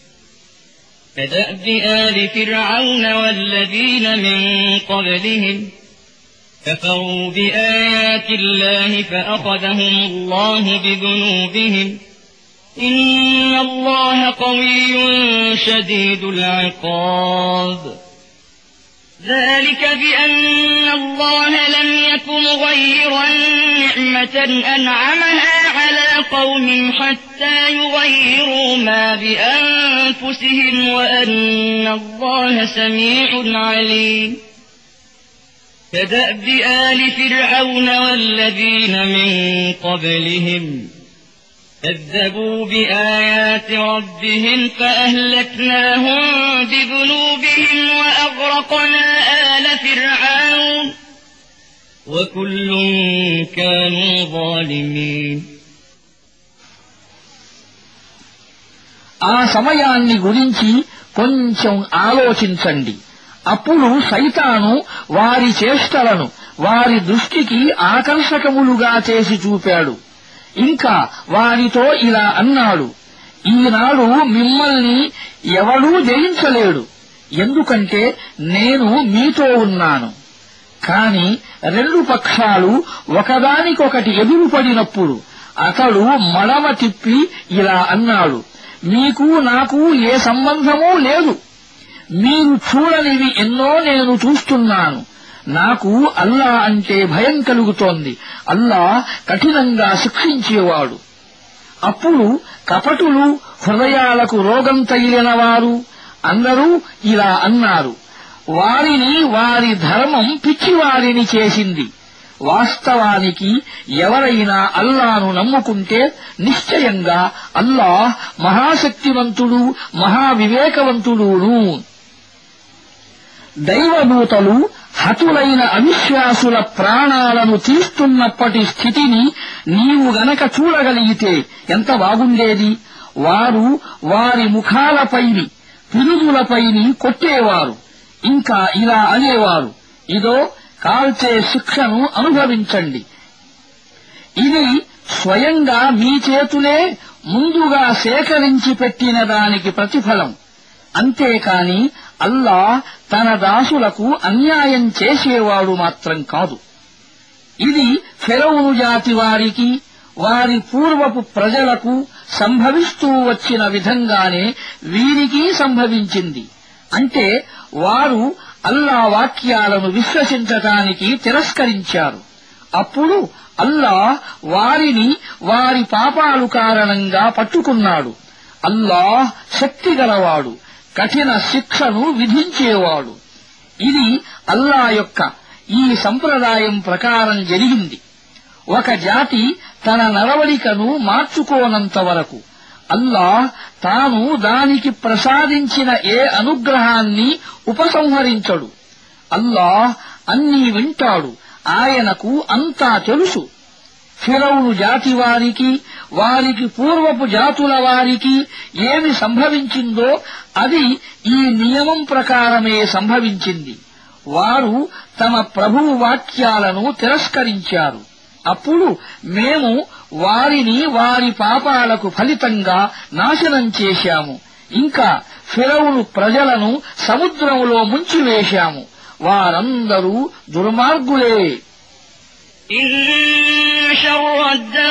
A: كدأب آل فرعون والذين من قبلهم كفروا بآيات الله فأخذهم الله بذنوبهم إن الله قوي شديد العقاب. ذلك بأن الله لم يكن مغيرا نعمة أنعمها على قوم حتى يغيروا ما بأنفسهم وأن الله سميع عليم. كدأب آل فرعون والذين من قبلهم كذبوا بآيات ربهم فأهلكناهم بذنوبهم وأغرقنا آل فرعون وكل كانوا ظالمين.
B: ఆ సమయాన్ని గురించి కొంచెం ఆలోచించండి. అప్పుడు సైతాను వారి చేష్టలను వారి దృష్టికి ఆకర్షకములుగా చేసి చూపాడు. ఇంకా వారితో ఇలా అన్నాడు, ఈనాడు మిమ్మల్ని ఎవడూ జయించలేడు, ఎందుకంటే నేను మీతో ఉన్నాను. కాని రెండు పక్షాలు ఒకదానికొకటి ఎదురుపడినప్పుడు అతడు మడమ తిప్పి ఇలా అన్నాడు, మీకు నాకు ఏ సంబంధమూ లేదు. మీరు చూడనివి ఎన్నో నేను చూస్తున్నాను. నాకు అల్లా అంటే భయం కలుగుతోంది. అల్లా కఠినంగా శిక్షించేవాడు. అప్పుడు కపటులు, హృదయాలకు రోగం తగిలిన వారు అందరూ ఇలా అన్నారు, వారిని వారి ధర్మం పిచ్చివారిని చేసింది. వాస్తవానికి ఎవరైనా అల్లాను నమ్ముకుంటే నిశ్చయంగా అల్లాహ్ మహాశక్తివంతుడు, మహావివేకవంతుడును. దైవదూతలు హతులైన అవిశ్వాసుల ప్రాణాలను తీస్తున్నప్పటి స్థితిని నీవు గనక చూడగలిగితే ఎంత బాగుండేది. వారు వారి ముఖాలపైని, పిరుదులపైని కొట్టేవారు. ఇంకా ఇలా అనేవారు, ఇదో కాల్చే శిక్షను అనుభవించండి. ఇది స్వయంగా మీ చేతులే ముందుగా సేకరించి పెట్టిన దానికి ప్రతిఫలం. అంతేకాని అల్లాహ్ తన దాసులకు అన్యాయం చేసేవాడు మాత్రం కాదు. ఇది ఫిరౌను జాతి వారికి, వారి పూర్వపు ప్రజలకు సంభవిస్తూ వచ్చిన విధంగానే వీరికి సంభవించింది. అంటే వారు అల్లా వాక్యాలను విశ్వసించటానికి తిరస్కరించారు. అప్పుడు అల్లాహ్ వారిని వారి పాపాలు కారణంగా పట్టుకున్నాడు. అల్లాహ్ శక్తిగలవాడు, కఠిన శిక్షను విధించేవాడు. ఇది అల్లా యొక్క ఈ సంప్రదాయం ప్రకారం జరిగింది. ఒక జాతి తన నడవడికను మార్చుకోనంత వరకు అల్లాహ్ తాను దానికి ప్రసాదించిన ఏ అనుగ్రహాన్ని ఉపసంహరించడు. అల్లాహ్ అన్నీ వింటాడు, ఆయనకు అంతా తెలుసు. ఫిరౌను జాతి వారికి, వారికి పూర్వపు జాతుల వారికి ఏమి సంభవించిందో అది ఈ నియమం ప్రకారమే సంభవించింది. వారు తమ ప్రభువు వాక్యాలను తిరస్కరించారు. అప్పుడు మేము వారిని వారి పాపాలకు ఫలితంగా నాశనం చేశాము. ఇంకా ఫిరౌను ప్రజలను సముద్రంలో ముంచివేశాము. వారందరూ దుర్మార్గులే.
A: إن شر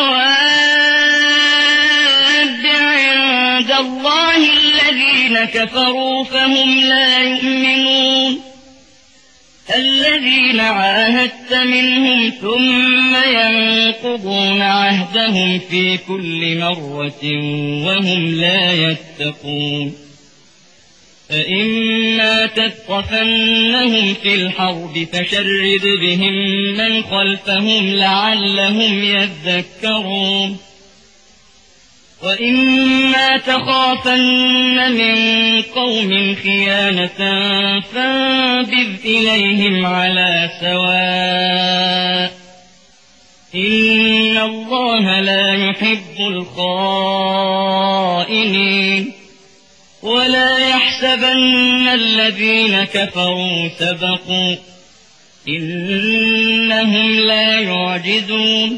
A: الدواب عند الله الذين كفروا فهم لا يؤمنون الذين عاهدت منهم ثم ينقضون عهدهم في كل مرة وهم لا يتقون فإما تثقفنهم في الحرب فشرد بهم من خلفهم لعلهم يذكرون وإما تخافن من قوم خيانة فانبذ إليهم على سواء إن الله لا يحب الخائنين ولا يحسبن الذين كفروا سبقوا إنهم لا يعجزون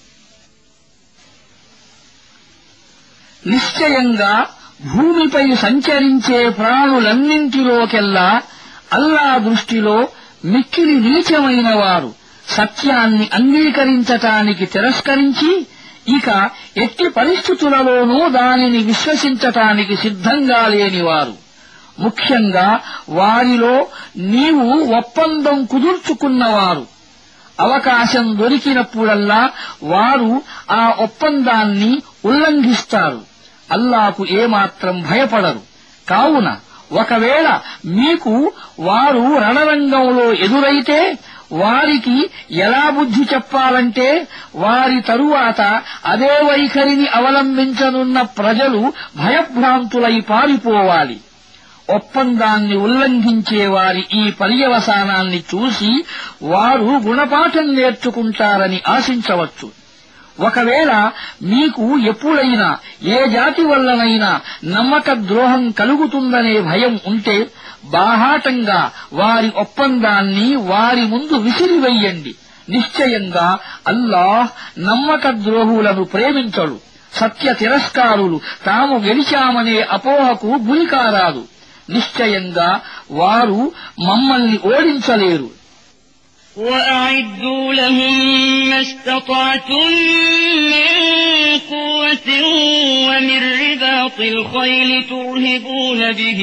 B: నిశ్చయంగా భూమిపై సంచరించే ప్రాణులన్నింటిలోకెల్లా అల్లా దృష్టిలో మిక్కిలి నీచమైన వారు సత్యాన్ని అంగీకరించటానికి తిరస్కరించి ఇక ఎట్టి పరిస్థితులలోనూ దానిని విశ్వసించటానికి సిద్ధంగా లేనివారు. ముఖ్యంగా వారిలో నీవు ఒప్పందం కుదుర్చుకున్నవారు. అవకాశం దొరికినప్పుడల్లా వారు ఆ ఒప్పందాన్ని ఉల్లంఘిస్తారు. అల్లాకు ఏమాత్రం భయపడరు. కావున ఒకవేళ మీకు వారు రణరంగంలో ఎదురైతే వారికి ఎలా బుద్ధి చెప్పాలంటే వారి తరువాత అదే వైఖరిని అవలంబించనున్న ప్రజలు భయభ్రాంతులై పారిపోవాలి. ఒప్పందాన్ని ఉల్లంఘించే వారి ఈ పర్యవసానాన్ని చూసి వారు గుణపాఠం నేర్చుకుంటారని ఆశించవచ్చు. ఒకవేళ మీకు ఎప్పుడైనా ఏ జాతి వల్లనైనా నమ్మక ద్రోహం కలుగుతుందనే భయం ఉంటే బాహాటంగా వారి ఒప్పందాన్ని వారి ముందు విసిరివెయ్యండి. నిశ్చయంగా అల్లాహ్ నమ్మక ద్రోహులను ప్రేమించడు. సత్య తిరస్కారులు తాము గెలిచామనే అపోహకు గురికారాదు. నిశ్చయంగా వారు మమ్మల్ని ఓడించలేరు.
A: وأعدوا لهم ما استطعتم من قوة ومن رباط الخيل ترهبون به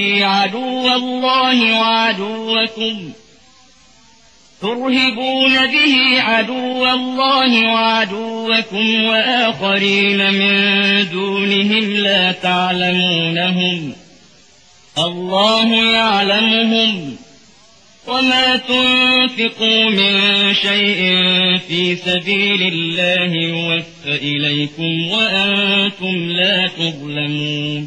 A: عدو الله وعدوكم وآخرين من دونهم لا تعلمونهم الله يعلمهم وما تنفقوا من شيء في سبيل الله يوفى إليكم وأنتم لا تظلمون.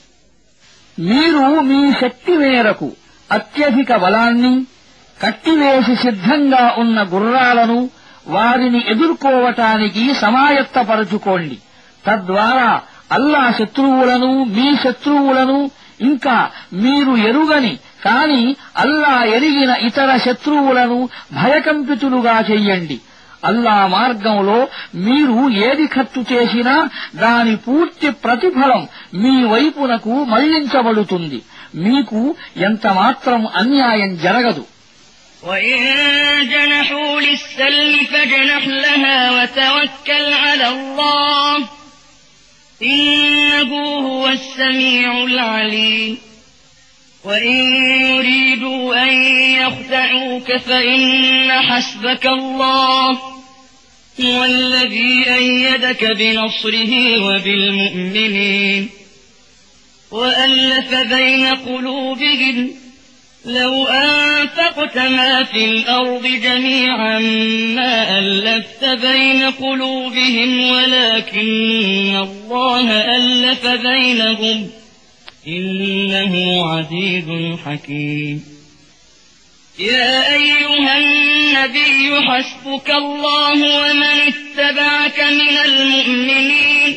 B: మీరు మీ శక్తి మేరకు అత్యధిక బలాన్ని కట్టివేసి సిద్ధంగా ఉన్న గుర్రాలను వారిని ఎదుర్కోవటానికి సమాయత్తపరచుకోండి. తద్వారా అల్లా శత్రువులను మీ శత్రువులను ఇంకా మీరు ఎరుగని కాని అల్లా ఎరిగిన ఇతర శత్రువులను భయకంపితులుగా చెయ్యండి. అల్లా మార్గంలో మీరు ఏది ఖర్చు చేసినా దాని పూర్తి ప్రతిఫలం మీ వైపునకు మళ్లించబడుతుంది. మీకు ఎంతమాత్రం అన్యాయం జరగదు.
A: وَإِن جَنَحُوا لِلسَّلْمِ فَاجْنَحْ لَهَا وَتَوَكَّلْ عَلَى اللَّهِ إِنَّهُ هُوَ السَّمِيعُ الْعَلِيمُ. وَإِن يُرِيدُوا أَن يَخْدَعُوكَ فَإِنَّ حَسْبَكَ اللَّهُ هُوَ الَّذِي أَيَّدَكَ بِنَصْرِهِ وَبِالْمُؤْمِنِينَ وَأَلَّفَ بَيْنَ قُلُوبِهِمْ لَوْ أَنفَقْتَ مَا فِي الْأَرْضِ جَمِيعًا مَا أَلَّفْتَ بَيْنَ قُلُوبِهِمْ وَلَكِنَّ اللَّهَ أَلَّفَ بَيْنَهُمْ إِنَّهُ عَزِيزٌ حَكِيمٌ. يَا أَيُّهَا النَّبِيُّ حَسْبُكَ اللَّهُ وَمَنِ اتَّبَعَكَ مِنَ الْمُؤْمِنِينَ.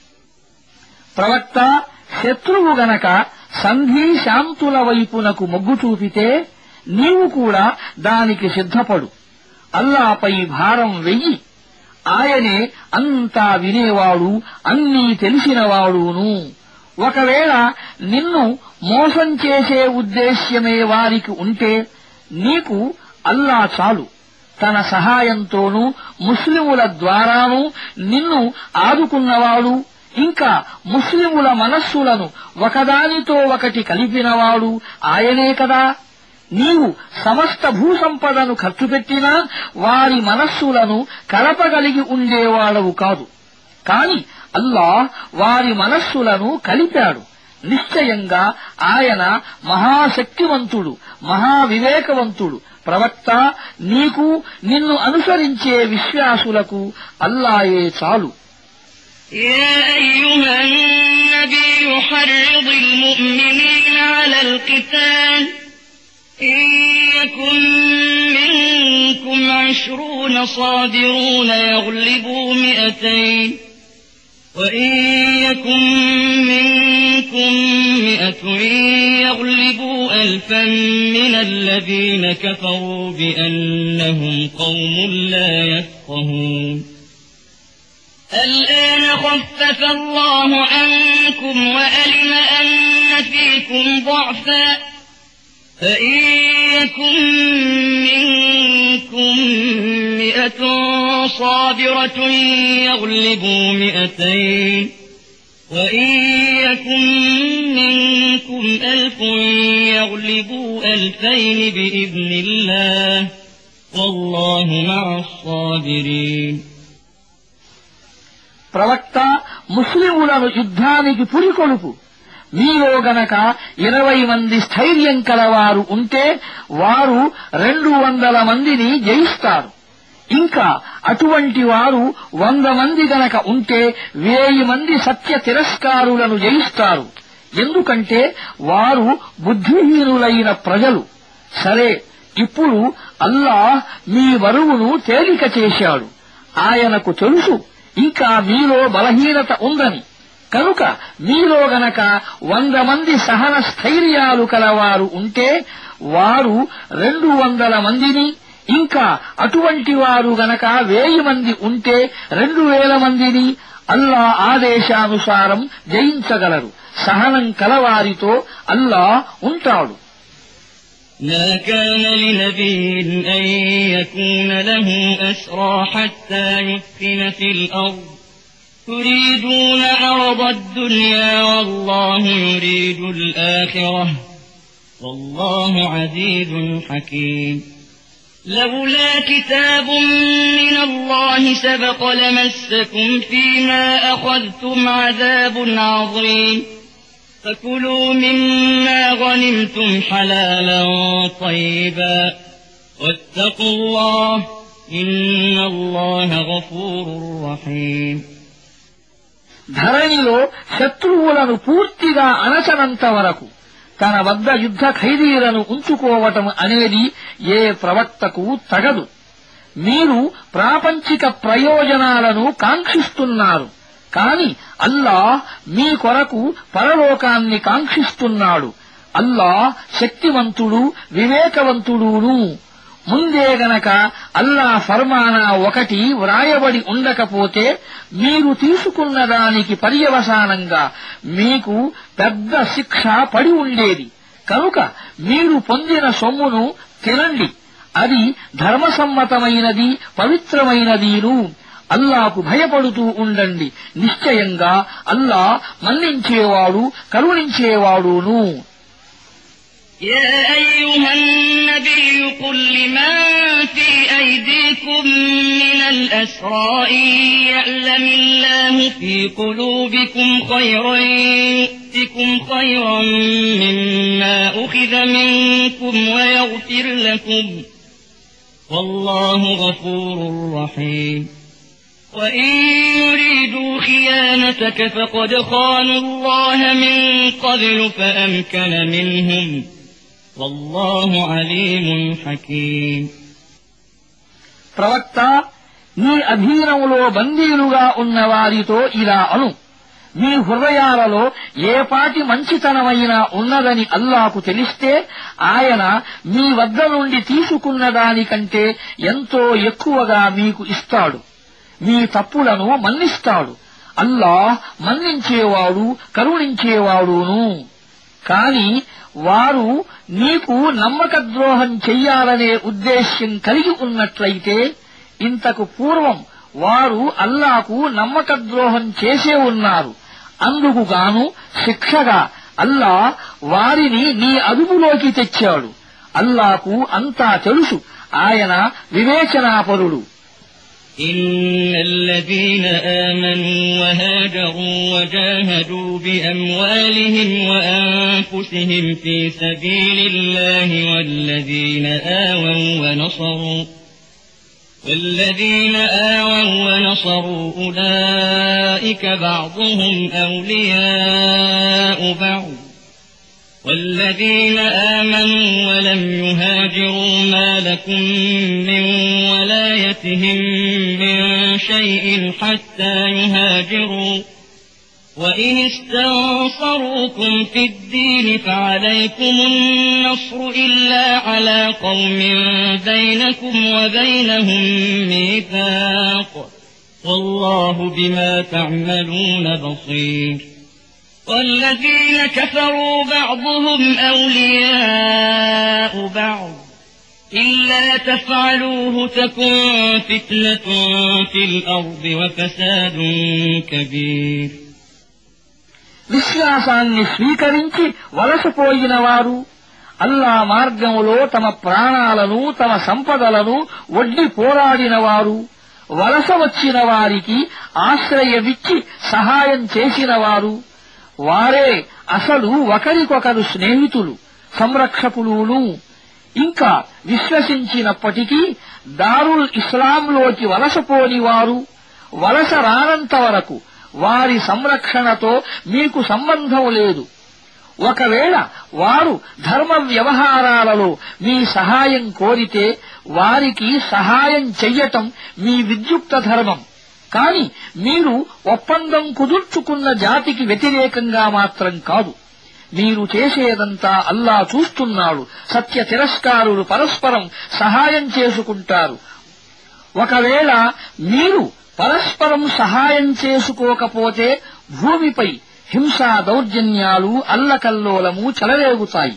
B: ప్రవక్త శత్రువు గనక సంధి శాంతుల వైపునకు మొగ్గు చూపితే నీవు కూడా దానికి సిద్ధపడు. అల్లాపై భారం వెయ్యి. ఆయనే అంతా వినేవాడు, అన్నీ తెలిసినవాడును. ఒకవేళ నిన్ను మోసం చేసే ఉద్దేశ్యమే వారికి ఉంటే నీకు అల్లా చాలు. తన సహాయంతోనూ ముస్లిముల ద్వారానూ నిన్ను ఆదుకున్నవాడు, ఇంకా ముస్లిముల మనస్సులను ఒకదానితో ఒకటి కలిపినవాడు ఆయనే కదా. నీవు సమస్త భూసంపదను ఖర్చు పెట్టినా వారి మనస్సులను కలపగలిగి ఉండేవాడవు కాదు. కాని అల్లాహ్ వారి మనస్సులను కలిపాడు. నిశ్చయంగా ఆయన మహాశక్తివంతుడు, మహావివేకవంతుడు. ప్రవక్త, నీకు నిన్ను అనుసరించే విశ్వాసులకు అల్లాయే చాలు.
A: يا أيها النبي حرض المؤمنين على القتال إن يكن منكم 20 صابرون يغلبوا 200 وإن يكن منكم 100 يغلبوا 1000 من الذين كفروا بأنهم قوم لا يفقهون. الآن خفف الله عنكم وألم أن فيكم ضعفا فإن يكن منكم 100 صابرة يغلبوا 200 وإن يكن منكم 1000 يغلبوا 2000 بإذن الله والله مع الصابرين.
B: ప్రవక్త, ముస్లిములను యుద్ధానికి పురికొలుపు. మీలో గనక 20 మంది స్థైర్యం కలవారు ఉంటే వారు 200 మందిని జయిస్తారు. ఇంకా అటువంటి వారు 100 మంది గనక ఉంటే 1000 మంది సత్య తిరస్కారులను జయిస్తారు. ఎందుకంటే వారు బుద్ధిహీనులైన ప్రజలు. సరే, ఇప్పుడు అల్లాహ్ మీ బరువును తేలిక చేశాడు. ఆయనకు తెలుసు ఇంకా మీలో బలహీనత ఉందని. కనుక మీలో గనక 100 మంది సహన స్థైర్యాలు కలవారు ఉంటే వారు 200 మందిని, ఇంకా అటువంటి వారు గనక 1000 మంది ఉంటే 2000 మందిని అల్లాహ్ ఆదేశానుసారం జయించగలరు. సహనం కలవారితో అల్లాహ్ ఉంటాడు.
A: ما كان لنبي أن يكون له أسرى حتى يثخن في الأرض تريدون عرض الدنيا والله يريد الآخرة والله عزيز حكيم لولا كتاب من الله سبق لمسكم فيما أخذتم عذاب عظيم فكلوا مما غنمتم حلالا طيبا واتقوا الله إن الله غفور رحيم.
B: ధరణిలో శత్రువులను పూర్తిగా అణచనంత వరకు తన వద్ద యుద్ధ ఖైదీలను ఉంచుకోవటం అనేది ఏ ప్రవక్తకు తగదు. మీరు ప్రాపంచిక ప్రయోజనాలను కాంక్షిస్తున్నారు, కాని అల్లాహ్ మీ కొరకు పరలోకాన్ని కాంక్షిస్తున్నాడు. అల్లాహ్ శక్తివంతుడు, వివేకవంతుడును. ముందే గనక అల్లాహ్ ఫర్మానా ఒకటి వ్రాయబడి ఉండకపోతే మీరు తీసుకున్న దానికి పర్యవసానంగా మీకు పెద్ద శిక్ష పడి ఉండేది. కనుక మీరు పొందిన సొమ్మును తినండి, అది ధర్మసమ్మతమైనది, పవిత్రమైనదీను. అల్లాహకు భయపడుతూ ఉండండి. నిశ్చయంగా అల్లాహ్ మన్నించేవాడు, కరుణించేవాడును.
A: يا أيها النبي قل لمن في أيديكم من الأسرى إن يعلم الله في قلوبكم خيرا يؤتكم خيرا مما أخذ منكم ويغفر لكم والله غفور رحيم وإن يريدوا خيانتك فقد خانوا الله من قبل فأمكن منهم والله عليم حكيم.
B: ప్రవక్త, నీ అధీనంలో బందీలుగా ఉన్న వారితో ఇలా అను: మీ హృదయాలలో ఏపాటి మంచితనమైనా ఉన్నదని అల్లాహకు తెలిస్తే ఆయన మీ వద్ద నుండి తీసుకున్న దానికంటే ఎంతో ఎక్కువగా మీకు ఇస్తాడు. మీ తప్పులను మన్నిస్తాడు. అల్లాహ్ మన్నించేవాడు, కరుణించేవాడును. కాని వారు నీకు నమ్మకద్రోహం చెయ్యాలనే ఉద్దేశ్యం కలిగి ఉన్నట్లయితే ఇంతకు పూర్వం వారు అల్లాహకు నమ్మకద్రోహం చేసే ఉన్నారు. అందుకు గాను శిక్షగా అల్లాహ్ వారిని నీ అదుపులోకి తెచ్చాడు. అల్లాహకు అంతా తెలుసు, ఆయన వివేచనాపరుడు.
A: إن الذين آمنوا وهاجروا وجاهدوا بأموالهم وأنفسهم في سبيل الله والذين آووا ونصروا أولئك بعضهم أولياء بعض والذين آمنوا ولم يهاجروا ما لكم من ولايتهم من شيء حتى يهاجروا وإن استنصروكم في الدين فعليكم النصر إلا على قوم بينكم وبينهم ميثاق والله بما تعملون بصير. والذين كفروا بعضهم أولياء بعض إلا تفعلوه تكن فتنة في الأرض وفساد كبير.
B: విశ్వాసాన్ని స్వీకరించి వలసపోయిన వారు, అల్లా మార్గములో తమ ప్రాణాలను, తమ సంపదలను ఒడ్డి పోరాడిన వారు, వలస వచ్చిన వారికి ఆశ్రయమిచ్చి సహాయం చేసిన వారు, వారే అసలు ఒకరికొకరు స్నేహితులు సంరక్షకులును. ఇంకా విశ్వసించినప్పటికీ దారుల్ ఇస్లాంలోకి వలసపోని వారు వలస రానంత వరకు వారి సంరక్షణతో మీకు సంబంధం లేదు. ఒకవేళ వారు ధర్మ వ్యవహారాలలో మీ సహాయం కోరితే వారికి సహాయం చెయ్యటం మీ విద్యుక్త ధర్మం. కాని మీరు ఒప్పందం కుదుర్చుకున్న జాతికి వ్యతిరేకంగా మాత్రం కాదు. మీరు చేసేదంతా అల్లా చూస్తున్నాడు. సత్య తిరస్కారులు పరస్పరం సహాయం చేసుకుంటారు. ఒకవేళ మీరు పరస్పరం సహాయం చేసుకోకపోతే భూమిపై హింసా దౌర్జన్యాలు అల్లకల్లోలము చెలరేగుతాయి.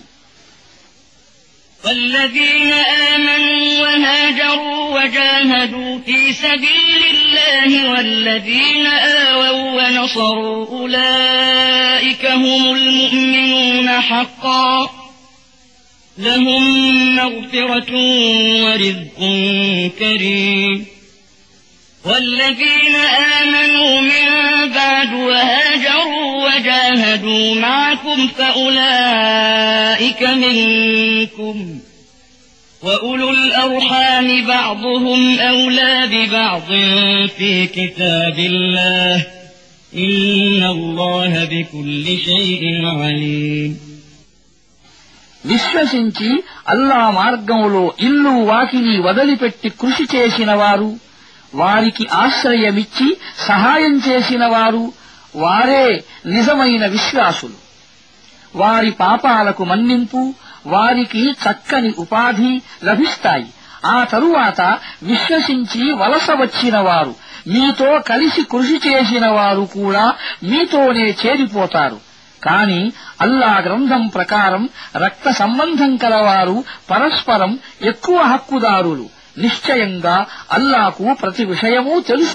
A: والذين آمنوا وهاجروا وجاهدوا في سبيل الله والذين آووا ونصروا أولئك هم المؤمنون حقا لهم مغفرة ورزق كريم. والذين آمنوا من بعد وهاجروا وجاهدوا معكم فأولئك منكم وأولو الأرحام بعضهم أولى ببعض في كتاب الله إن الله بكل شيء عليم.
B: విశ్వసించి అల్లా మార్గంలో ఇల్లు వాకిలి వదిలిపెట్టి కృషి చేసిన వారు, వారికి ఆశ్రయమిచ్చి సహాయం చేసిన వారు వారే నిజమైన విశ్వాసులు. వారి పాపాలకు మన్నింపు, వారికి చక్కని ఉపాధి లభిస్తాయి. ఆ తరువాత విశ్వసించి వలస వచ్చిన వారు, మీతో కలిసి కృషి చేసిన వారు కూడా మీతోనే చేరిపోతారు. కాని అల్లా గ్రంథం ప్రకారం రక్త సంబంధం కలవారు పరస్పరం ఎక్కువ హక్కుదారులు. నిశ్చయంగా అల్లాకు ప్రతి విషయమూ తెలుసు.